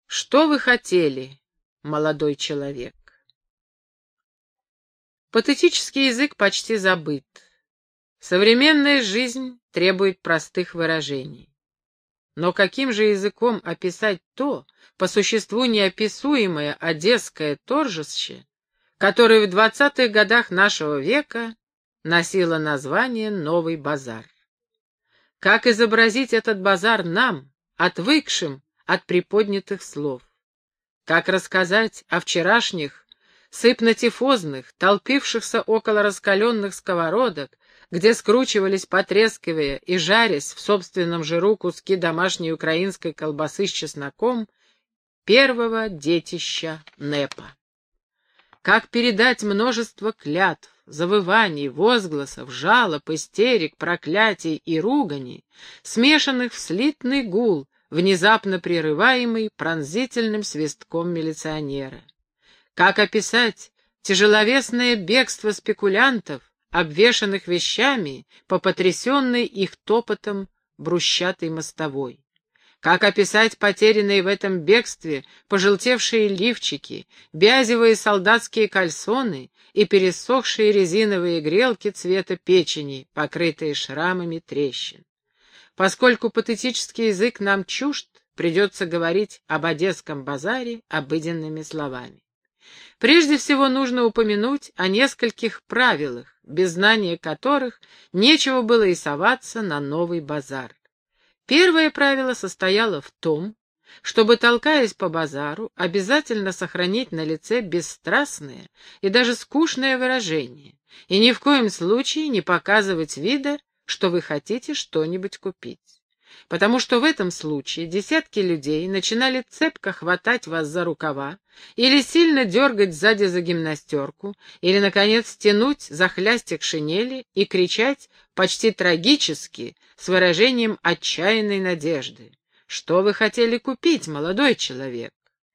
Что вы хотели, молодой человек? Патетический язык почти забыт. Современная жизнь требует простых выражений. Но каким же языком описать то, по существу неописуемое одесское торжище, которое в 20-х годах нашего века носило название «Новый базар»? Как изобразить этот базар нам, отвыкшим от приподнятых слов? Как рассказать о вчерашних сыпно-тифозных, толпившихся около раскаленных сковородок, где скручивались, потрескивая и жарясь в собственном жиру куски домашней украинской колбасы с чесноком, первого детища НЭПа? Как передать множество клятв, завываний, возгласов, жалоб, истерик, проклятий и руганий, смешанных в слитный гул, внезапно прерываемый пронзительным свистком милиционера? Как описать тяжеловесное бегство спекулянтов, обвешанных вещами по потрясенной их топотом брусчатой мостовой? Как описать потерянные в этом бегстве пожелтевшие лифчики, бязевые солдатские кальсоны и пересохшие резиновые грелки цвета печени, покрытые шрамами трещин? Поскольку патетический язык нам чужд, придется говорить об одесском базаре обыденными словами. Прежде всего нужно упомянуть о нескольких правилах, без знания которых нечего было и соваться на новый базар. Первое правило состояло в том, чтобы, толкаясь по базару, обязательно сохранить на лице бесстрастное и даже скучное выражение, и ни в коем случае не показывать вида, что вы хотите что-нибудь купить. Потому что в этом случае десятки людей начинали цепко хватать вас за рукава или сильно дергать сзади за гимнастерку, или, наконец, тянуть за хлястик шинели и кричать почти трагически, с выражением отчаянной надежды: «Что вы хотели купить, молодой человек?»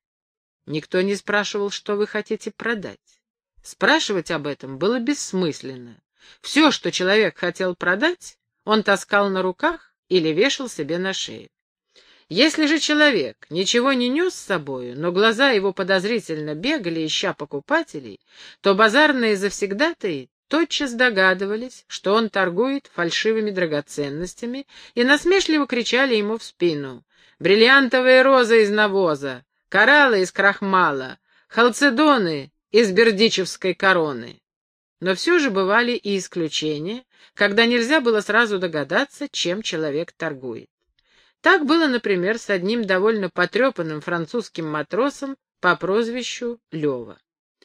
Никто не спрашивал, что вы хотите продать. Спрашивать об этом было бессмысленно. Все, что человек хотел продать, он таскал на руках или вешал себе на шею. Если же человек ничего не нес с собою, но глаза его подозрительно бегали, ища покупателей, то базарные завсегдатаи тотчас догадывались, что он торгует фальшивыми драгоценностями, и насмешливо кричали ему в спину: «Бриллиантовые розы из навоза, кораллы из крахмала, халцедоны из бердичевской короны». Но все же бывали и исключения, когда нельзя было сразу догадаться, чем человек торгует. Так было, например, с одним довольно потрепанным французским матросом по прозвищу Лева.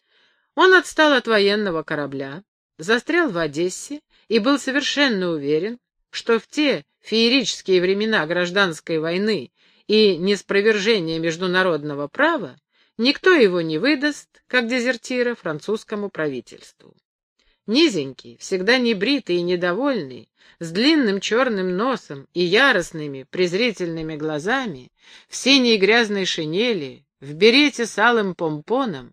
Он отстал от военного корабля, застрял в Одессе и был совершенно уверен, что в те феерические времена гражданской войны и неспровержения международного права никто его не выдаст, как дезертира, французскому правительству. Низенький, всегда небритый и недовольный, с длинным черным носом и яростными презрительными глазами, в синей грязной шинели, в берете с алым помпоном,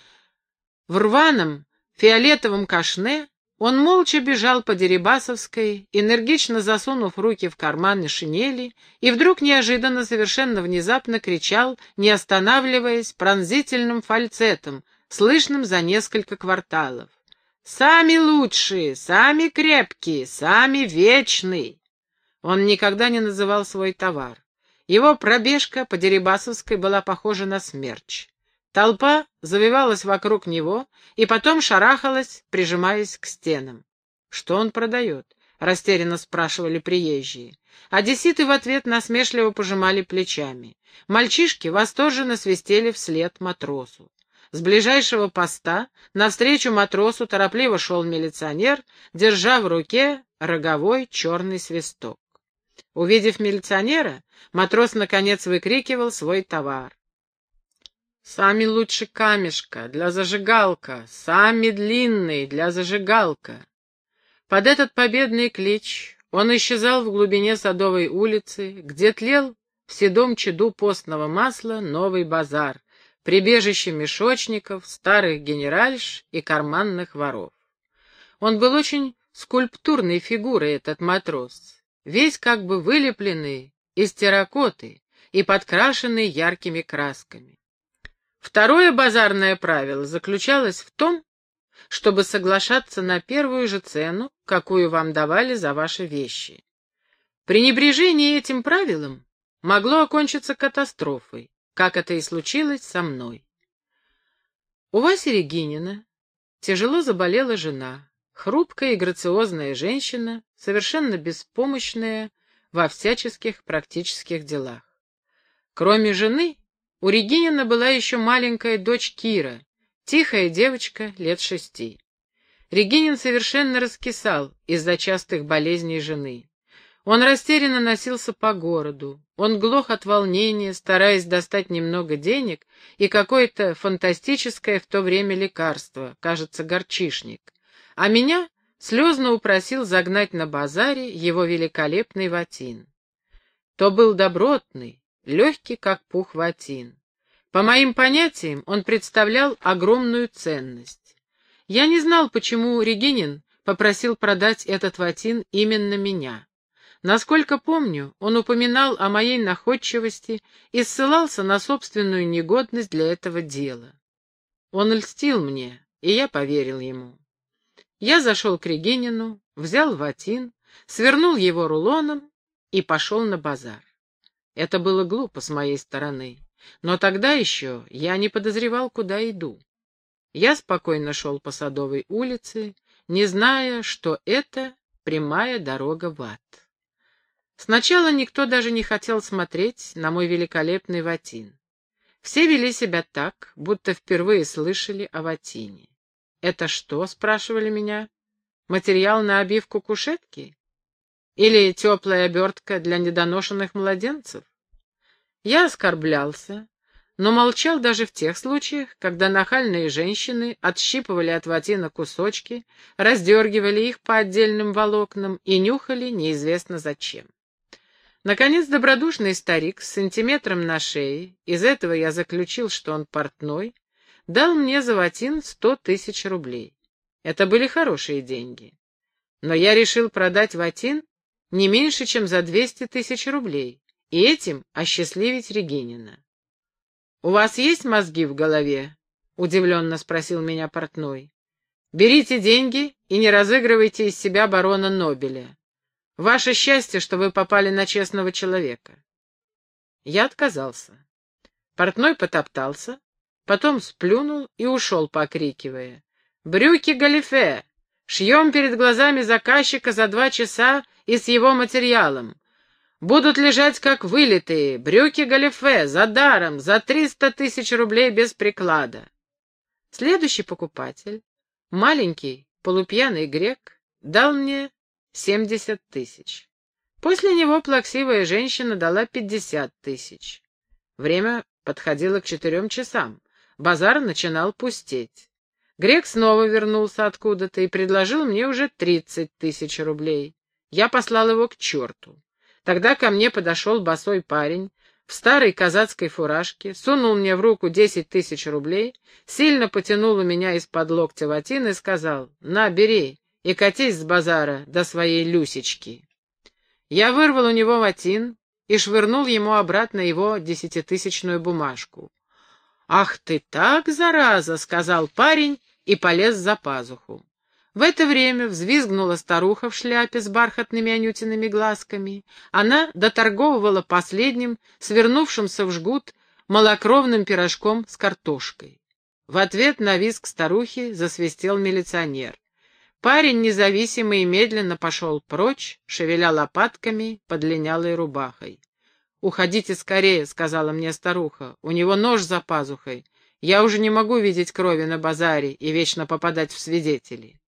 в рваном фиолетовом кашне, он молча бежал по Дерибасовской, энергично засунув руки в карманы шинели, и вдруг неожиданно, совершенно внезапно кричал, не останавливаясь, пронзительным фальцетом, слышным за несколько кварталов: «Сами лучшие, сами крепкие, сами вечные!» Он никогда не называл свой товар. Его пробежка по Дерибасовской была похожа на смерч. Толпа завивалась вокруг него и потом шарахалась, прижимаясь к стенам. «Что он продает?» — растерянно спрашивали приезжие. Одесситы в ответ насмешливо пожимали плечами. Мальчишки восторженно свистели вслед матросу. С ближайшего поста навстречу матросу торопливо шел милиционер, держа в руке роговой черный свисток. Увидев милиционера, матрос наконец выкрикивал свой товар: «Сами лучше камешка для зажигалка, сами длинные для зажигалка». Под этот победный клич он исчезал в глубине Садовой улицы, где тлел в седом чаду постного масла новый базар, прибежище мешочников, старых генеральш и карманных воров. Он был очень скульптурной фигурой, этот матрос, весь как бы вылепленный из терракоты, и подкрашенный яркими красками. Второе базарное правило заключалось в том, чтобы соглашаться на первую же цену, какую вам давали за ваши вещи. Пренебрежение этим правилом могло окончиться катастрофой, как это и случилось со мной. У Васи Регинина тяжело заболела жена, хрупкая и грациозная женщина, совершенно беспомощная во всяческих практических делах. Кроме жены, у Регинина была еще маленькая дочь Кира, тихая девочка лет 6. Регинин совершенно раскисал из-за частых болезней жены. Он растерянно носился по городу, он глох от волнения, стараясь достать немного денег и какое-то фантастическое в то время лекарство, кажется, горчишник. А меня слезно упросил загнать на базаре его великолепный ватин. То был добротный, легкий, как пух ватин. По моим понятиям, он представлял огромную ценность. Я не знал, почему Регинин попросил продать этот ватин именно меня. Насколько помню, он упоминал о моей находчивости и ссылался на собственную негодность для этого дела. Он льстил мне, и я поверил ему. Я зашел к Регинину, взял ватин, свернул его рулоном и пошел на базар. Это было глупо с моей стороны, но тогда еще я не подозревал, куда иду. Я спокойно шел по Садовой улице, не зная, что это прямая дорога в ад. Сначала никто даже не хотел смотреть на мой великолепный ватин. Все вели себя так, будто впервые слышали о ватине. «Это что?» — спрашивали меня. «Материал на обивку кушетки? Или теплая обертка для недоношенных младенцев?» Я оскорблялся, но молчал даже в тех случаях, когда нахальные женщины отщипывали от ватина кусочки, раздергивали их по отдельным волокнам и нюхали неизвестно зачем. Наконец, добродушный старик с сантиметром на шее, из этого я заключил, что он портной, дал мне за ватин 100 000 рублей. Это были хорошие деньги. Но я решил продать ватин не меньше, чем за 200 000 рублей, и этим осчастливить Регинина. «У вас есть мозги в голове?» — удивленно спросил меня портной. «Берите деньги и не разыгрывайте из себя барона Нобеля. Ваше счастье, что вы попали на честного человека». Я отказался. Портной потоптался, потом сплюнул и ушел, покрикивая: «Брюки галифе! Шьем перед глазами заказчика за 2 часа и с его материалом. Будут лежать как вылитые, брюки галифе, за даром, за 300 000 рублей без приклада». Следующий покупатель, маленький полупьяный грек, дал мне 70 000. После него плаксивая женщина дала 50 000. Время подходило к 4 часам. Базар начинал пустеть. Грек снова вернулся откуда-то и предложил мне уже 30 000 рублей. Я послал его к черту. Тогда ко мне подошел босой парень в старой казацкой фуражке, сунул мне в руку 10 000 рублей, сильно потянул у меня из-под локтя ватин и сказал: «На, бери и катись с базара до своей Люсечки». Я вырвал у него ватин и швырнул ему обратно его 10-тысячную бумажку. «Ах ты так, зараза!» — сказал парень и полез за пазуху. В это время взвизгнула старуха в шляпе с бархатными анютиными глазками. Она доторговывала последним, свернувшимся в жгут, малокровным пирожком с картошкой. В ответ на визг старухи засвистел милиционер. Парень независимо и медленно пошел прочь, шевеля лопатками под линялой рубахой. «Уходите скорее», — сказала мне старуха, — «у него нож за пазухой. Я уже не могу видеть крови на базаре и вечно попадать в свидетели».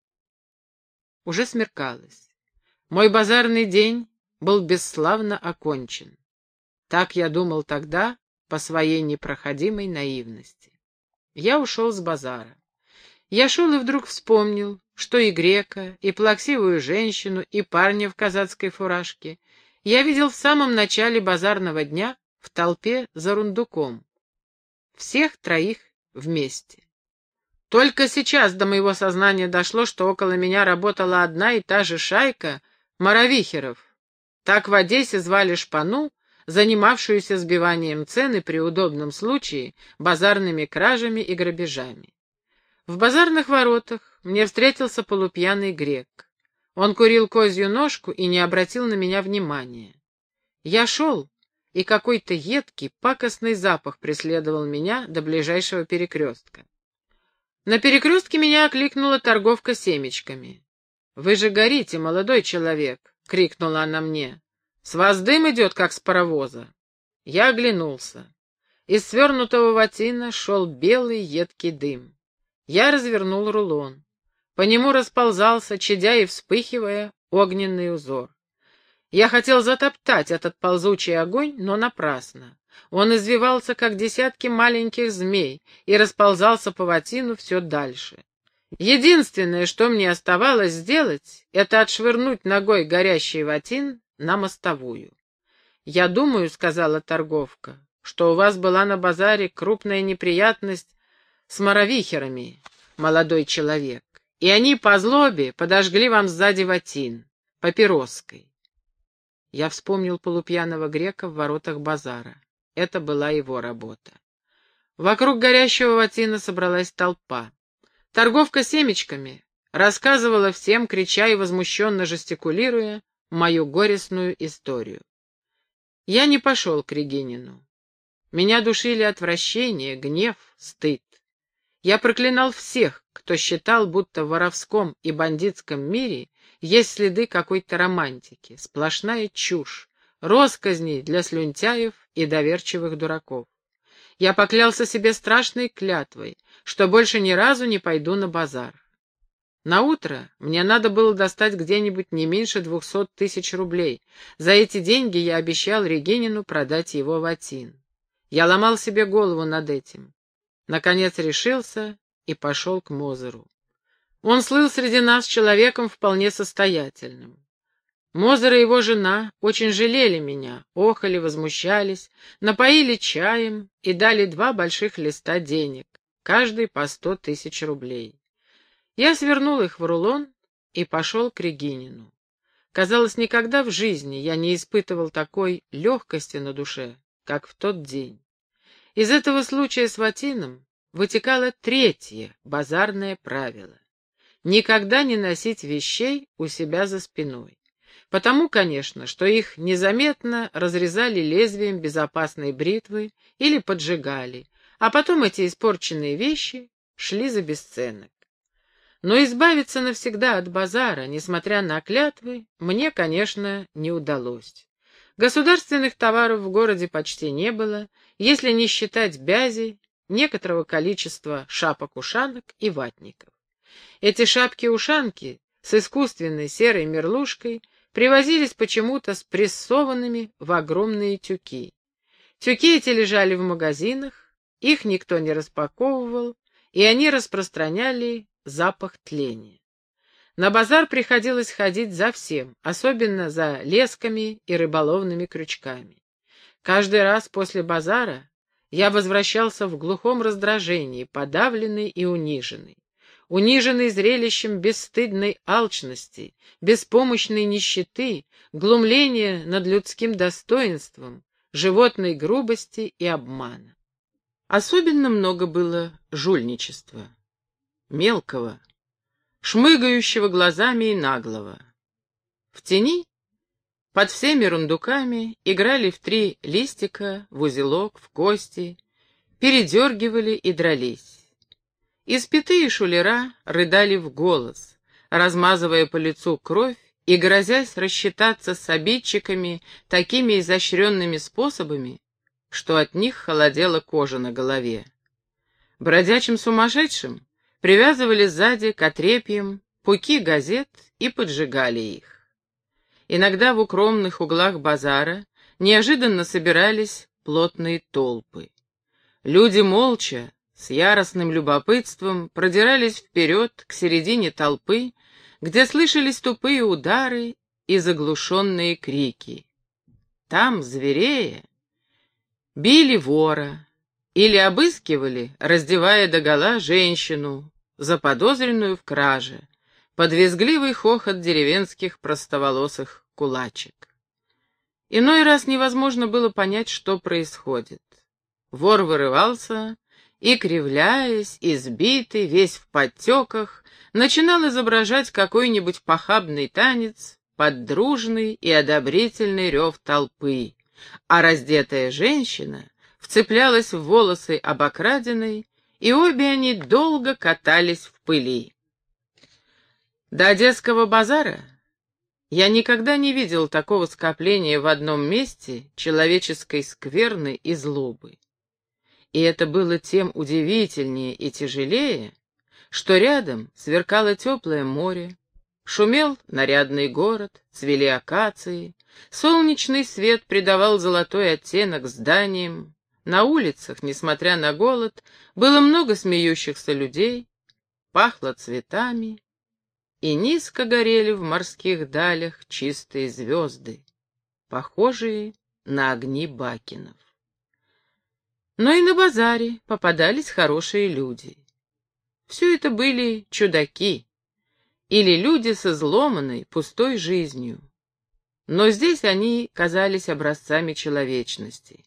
Уже смеркалось. Мой базарный день был бесславно окончен. Так я думал тогда по своей непроходимой наивности. Я ушел с базара. Я шел и вдруг вспомнил, что и грека, и плаксивую женщину, и парня в казацкой фуражке я видел в самом начале базарного дня в толпе за рундуком. Всех троих вместе. Только сейчас до моего сознания дошло, что около меня работала одна и та же шайка моровихеров. Так в Одессе звали шпану, занимавшуюся сбиванием цены при удобном случае базарными кражами и грабежами. В базарных воротах мне встретился полупьяный грек. Он курил козью ножку и не обратил на меня внимания. Я шел, и какой-то едкий, пакостный запах преследовал меня до ближайшего перекрестка. На перекрестке меня окликнула торговка семечками. «Вы же горите, молодой человек!» — крикнула она мне. «С вас дым идет, как с паровоза!» Я оглянулся. Из свернутого ватина шел белый едкий дым. Я развернул рулон. По нему расползался, чадя и вспыхивая, огненный узор. Я хотел затоптать этот ползучий огонь, но напрасно. Он извивался, как десятки маленьких змей, и расползался по ватину все дальше. Единственное, что мне оставалось сделать, это отшвырнуть ногой горящий ватин на мостовую. «Я думаю, — сказала торговка, — что у вас была на базаре крупная неприятность с моровихерами, молодой человек, и они по злобе подожгли вам сзади ватин, папироской». Я вспомнил полупьяного грека в воротах базара. Это была его работа. Вокруг горящего ватина собралась толпа. Торговка семечками рассказывала всем, крича и возмущенно жестикулируя, мою горестную историю. Я не пошел к Регинину. Меня душили отвращение, гнев, стыд. Я проклинал всех, кто считал, будто в воровском и бандитском мире есть следы какой-то романтики, сплошная чушь, россказни для слюнтяев и доверчивых дураков. Я поклялся себе страшной клятвой, что больше ни разу не пойду на базар. Наутро мне надо было достать где-нибудь не меньше 200 000 рублей. За эти деньги я обещал Регинину продать его ватин. Я ломал себе голову над этим. Наконец решился и пошел к Мозеру. Он слыл среди нас человеком вполне состоятельным. Мозер и его жена очень жалели меня, охали, возмущались, напоили чаем и дали 2 больших листа денег, каждый по 100 000 рублей. Я свернул их в рулон и пошел к Регинину. Казалось, никогда в жизни я не испытывал такой легкости на душе, как в тот день. Из этого случая с ватином вытекало 3-е базарное правило — никогда не носить вещей у себя за спиной. Потому, конечно, что их незаметно разрезали лезвием безопасной бритвы или поджигали, а потом эти испорченные вещи шли за бесценок. Но избавиться навсегда от базара, несмотря на клятвы, мне, конечно, не удалось. Государственных товаров в городе почти не было, если не считать бязи, некоторого количества шапок-ушанок и ватников. Эти шапки-ушанки с искусственной серой мерлушкой привозились почему-то спрессованными в огромные тюки. Тюки эти лежали в магазинах, их никто не распаковывал, и они распространяли запах тления. На базар приходилось ходить за всем, особенно за лесками и рыболовными крючками. Каждый раз после базара я возвращался в глухом раздражении, подавленный и униженный. Униженный зрелищем бесстыдной алчности, беспомощной нищеты, глумления над людским достоинством, животной грубости и обмана. Особенно много было жульничества, мелкого, шмыгающего глазами и наглого. В тени, под всеми рундуками, играли в 3 листика, в узелок, в кости, передергивали и дрались. Испятые шулера рыдали в голос, размазывая по лицу кровь и грозясь рассчитаться с обидчиками такими изощренными способами, что от них холодела кожа на голове. Бродячим сумасшедшим привязывали сзади к отрепьям пуки газет и поджигали их. Иногда в укромных углах базара неожиданно собирались плотные толпы. Люди молча, с яростным любопытством продирались вперед к середине толпы, где слышались тупые удары и заглушенные крики. Там, зверея, били вора или обыскивали, раздевая догола женщину, заподозренную в краже, под визгливый хохот деревенских простоволосых кулачек. Иной раз невозможно было понять, что происходит. Вор вырывался и, кривляясь, избитый, весь в подтеках, начинал изображать какой-нибудь похабный танец под дружный и одобрительный рев толпы, а раздетая женщина вцеплялась в волосы обокраденной, и обе они долго катались в пыли. До Одесского базара я никогда не видел такого скопления в одном месте человеческой скверны и злобы. И это было тем удивительнее и тяжелее, что рядом сверкало теплое море, шумел нарядный город, цвели акации, солнечный свет придавал золотой оттенок зданиям, на улицах, несмотря на голод, было много смеющихся людей, пахло цветами, и низко горели в морских далях чистые звезды, похожие на огни бакенов. Но и на базаре попадались хорошие люди. Все это были чудаки или люди с изломанной, пустой жизнью. Но здесь они казались образцами человечности.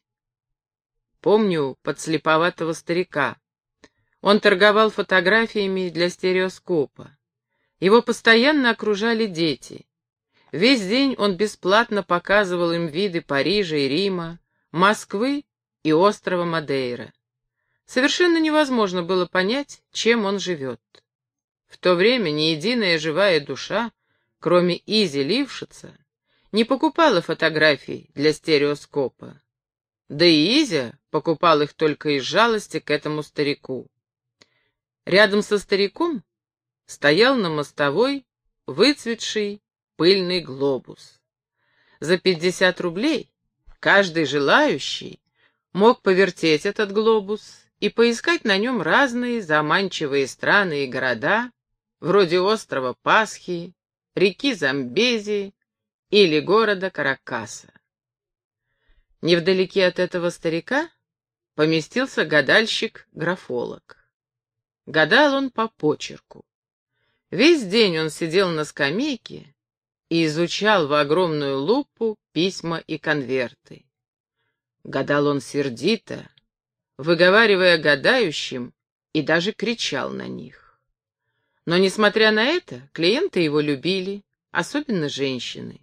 Помню подслеповатого старика. Он торговал фотографиями для стереоскопа. Его постоянно окружали дети. Весь день он бесплатно показывал им виды Парижа и Рима, Москвы и острова Мадейра. Совершенно невозможно было понять, чем он живет. В то время ни единая живая душа, кроме Изи Лившица, не покупала фотографий для стереоскопа. Да и Изя покупал их только из жалости к этому старику. Рядом со стариком стоял на мостовой выцветший пыльный глобус. За 50 рублей каждый желающий мог повертеть этот глобус и поискать на нем разные заманчивые страны и города, вроде острова Пасхи, реки Замбези или города Каракаса. Невдалеке от этого старика поместился гадальщик-графолог. Гадал он по почерку. Весь день он сидел на скамейке и изучал в огромную лупу письма и конверты. Гадал он сердито, выговаривая гадающим, и даже кричал на них. Но, несмотря на это, клиенты его любили, особенно женщины.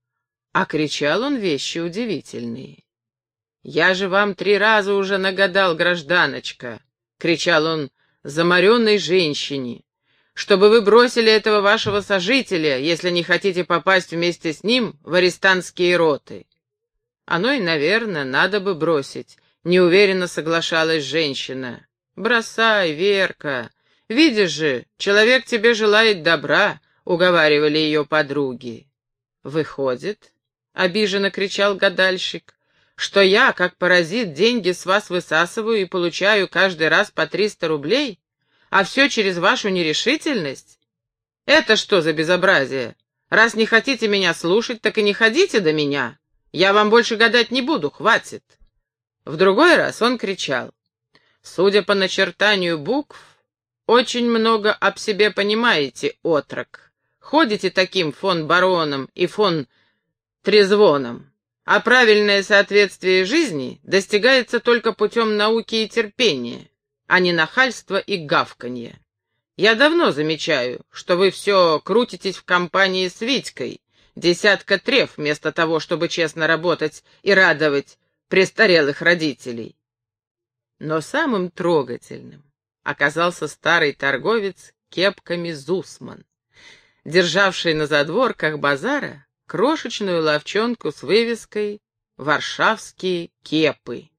А кричал он вещи удивительные. «Я же вам 3 раза уже нагадал, гражданочка!» — кричал он заморенной женщине, «чтобы вы бросили этого вашего сожителя, если не хотите попасть вместе с ним в арестантские роты». «Оно и, наверное, надо бы бросить», — неуверенно соглашалась женщина. «Бросай, Верка, видишь же, человек тебе желает добра», — уговаривали ее подруги. «Выходит», — обиженно кричал гадальщик, «что я, как паразит, деньги с вас высасываю и получаю каждый раз по 300 рублей, а все через вашу нерешительность? Это что за безобразие? Раз не хотите меня слушать, так и не ходите до меня. Я вам больше гадать не буду, хватит». В другой раз он кричал: «Судя по начертанию букв, очень много об себе понимаете, отрок. Ходите таким фон бароном и фон трезвоном. А правильное соответствие жизни достигается только путем науки и терпения, а не нахальства и гавканья. Я давно замечаю, что вы все крутитесь в компании с Витькой, 10 треф, вместо того, чтобы честно работать и радовать престарелых родителей». Но самым трогательным оказался старый торговец кепками Зусман, державший на задворках базара крошечную лавчонку с вывеской «Варшавские кепы».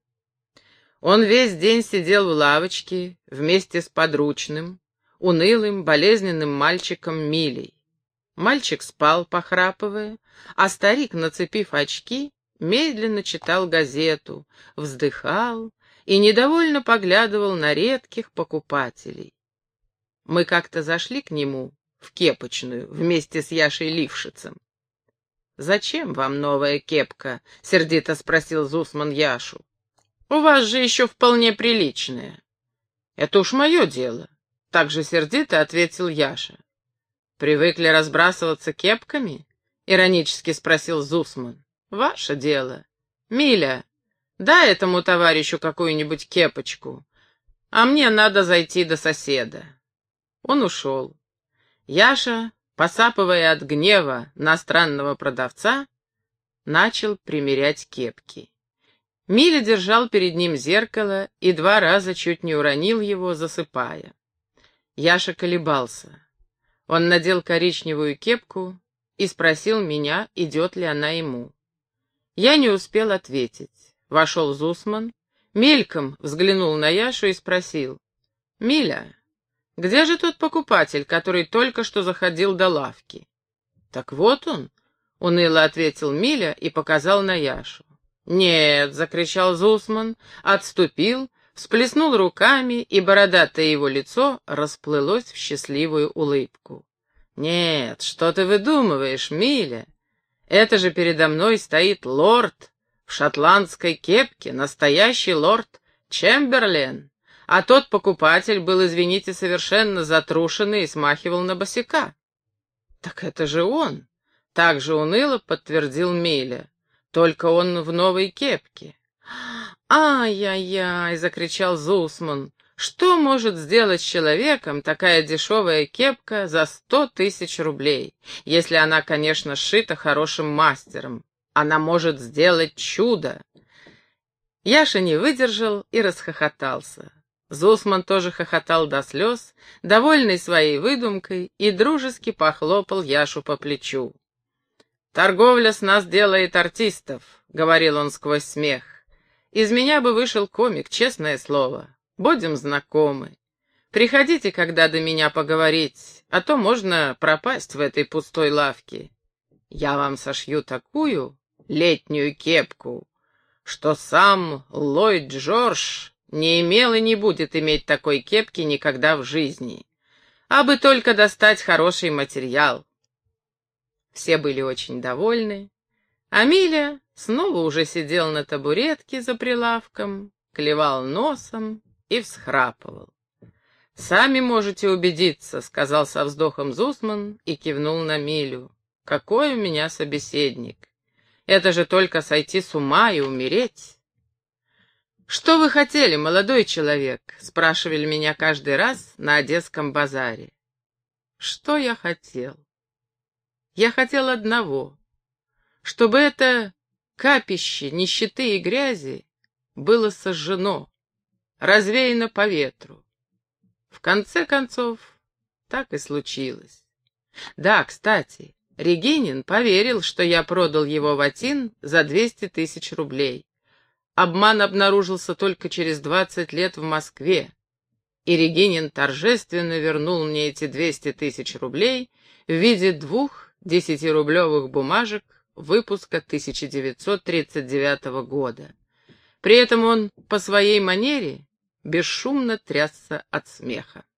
Он весь день сидел в лавочке вместе с подручным, унылым, болезненным мальчиком Милей. Мальчик спал, похрапывая, а старик, нацепив очки, медленно читал газету, вздыхал и недовольно поглядывал на редких покупателей. Мы как-то зашли к нему в кепочную вместе с Яшей Лившицем. «Зачем вам новая кепка?» — сердито спросил Зусман Яшу. «У вас же еще вполне приличная». «Это уж мое дело», — так же сердито ответил Яша. «Привыкли разбрасываться кепками?» — иронически спросил Зусман. Ваше дело. Миля, дай этому товарищу какую-нибудь кепочку, а мне надо зайти до соседа. Он ушел. Яша, посапывая от гнева на странного продавца, начал примерять кепки. Миля держал перед ним зеркало и 2 раза чуть не уронил его, засыпая. Яша колебался. Он надел коричневую кепку и спросил меня, идет ли она ему. Я не успел ответить. Вошел Зусман, мельком взглянул на Яшу и спросил: «Миля, где же тот покупатель, который только что заходил до лавки?» «Так вот он», — уныло ответил Миля и показал на Яшу. «Нет», — закричал Зусман, отступил, всплеснул руками, и бородатое его лицо расплылось в счастливую улыбку. «Нет, что ты выдумываешь, Миля? Это же передо мной стоит лорд в шотландской кепке, настоящий лорд Чемберлен, а тот покупатель был, извините, совершенно затрушенный и смахивал на босяка». «Так это же он», — так же уныло подтвердил Миля. «Только он в новой кепке». «Ай-яй-яй!» — закричал Зусман. «Что может сделать с человеком такая дешевая кепка за 100 000 рублей, если она, конечно, сшита хорошим мастером? Она может сделать чудо!» Яша не выдержал и расхохотался. Зусман тоже хохотал до слез, довольный своей выдумкой, и дружески похлопал Яшу по плечу. «Торговля с нас делает артистов», — говорил он сквозь смех. «Из меня бы вышел комик, честное слово. Будем знакомы. Приходите, когда до меня поговорить, а то можно пропасть в этой пустой лавке. Я вам сошью такую летнюю кепку, что сам Ллойд Джордж не имел и не будет иметь такой кепки никогда в жизни. А бы только достать хороший материал». Все были очень довольны. А Миля снова уже сидел на табуретке за прилавком, клевал носом и всхрапывал. «Сами можете убедиться», — сказал со вздохом Зусман и кивнул на Милю. «Какой у меня собеседник! Это же только сойти с ума и умереть!» «Что вы хотели, молодой человек?» — спрашивали меня каждый раз на Одесском базаре. Что я хотел? Я хотел одного, чтобы это капище нищеты и грязи было сожжено, развеяно по ветру. В конце концов, так и случилось. Да, кстати, Регинин поверил, что я продал его ватин за 200 000 рублей. Обман обнаружился только через 20 лет в Москве, и Регинин торжественно вернул мне эти 200 000 рублей в виде 2 10-рублевых бумажек выпуска 1939 года. При этом он по своей манере бесшумно трясся от смеха.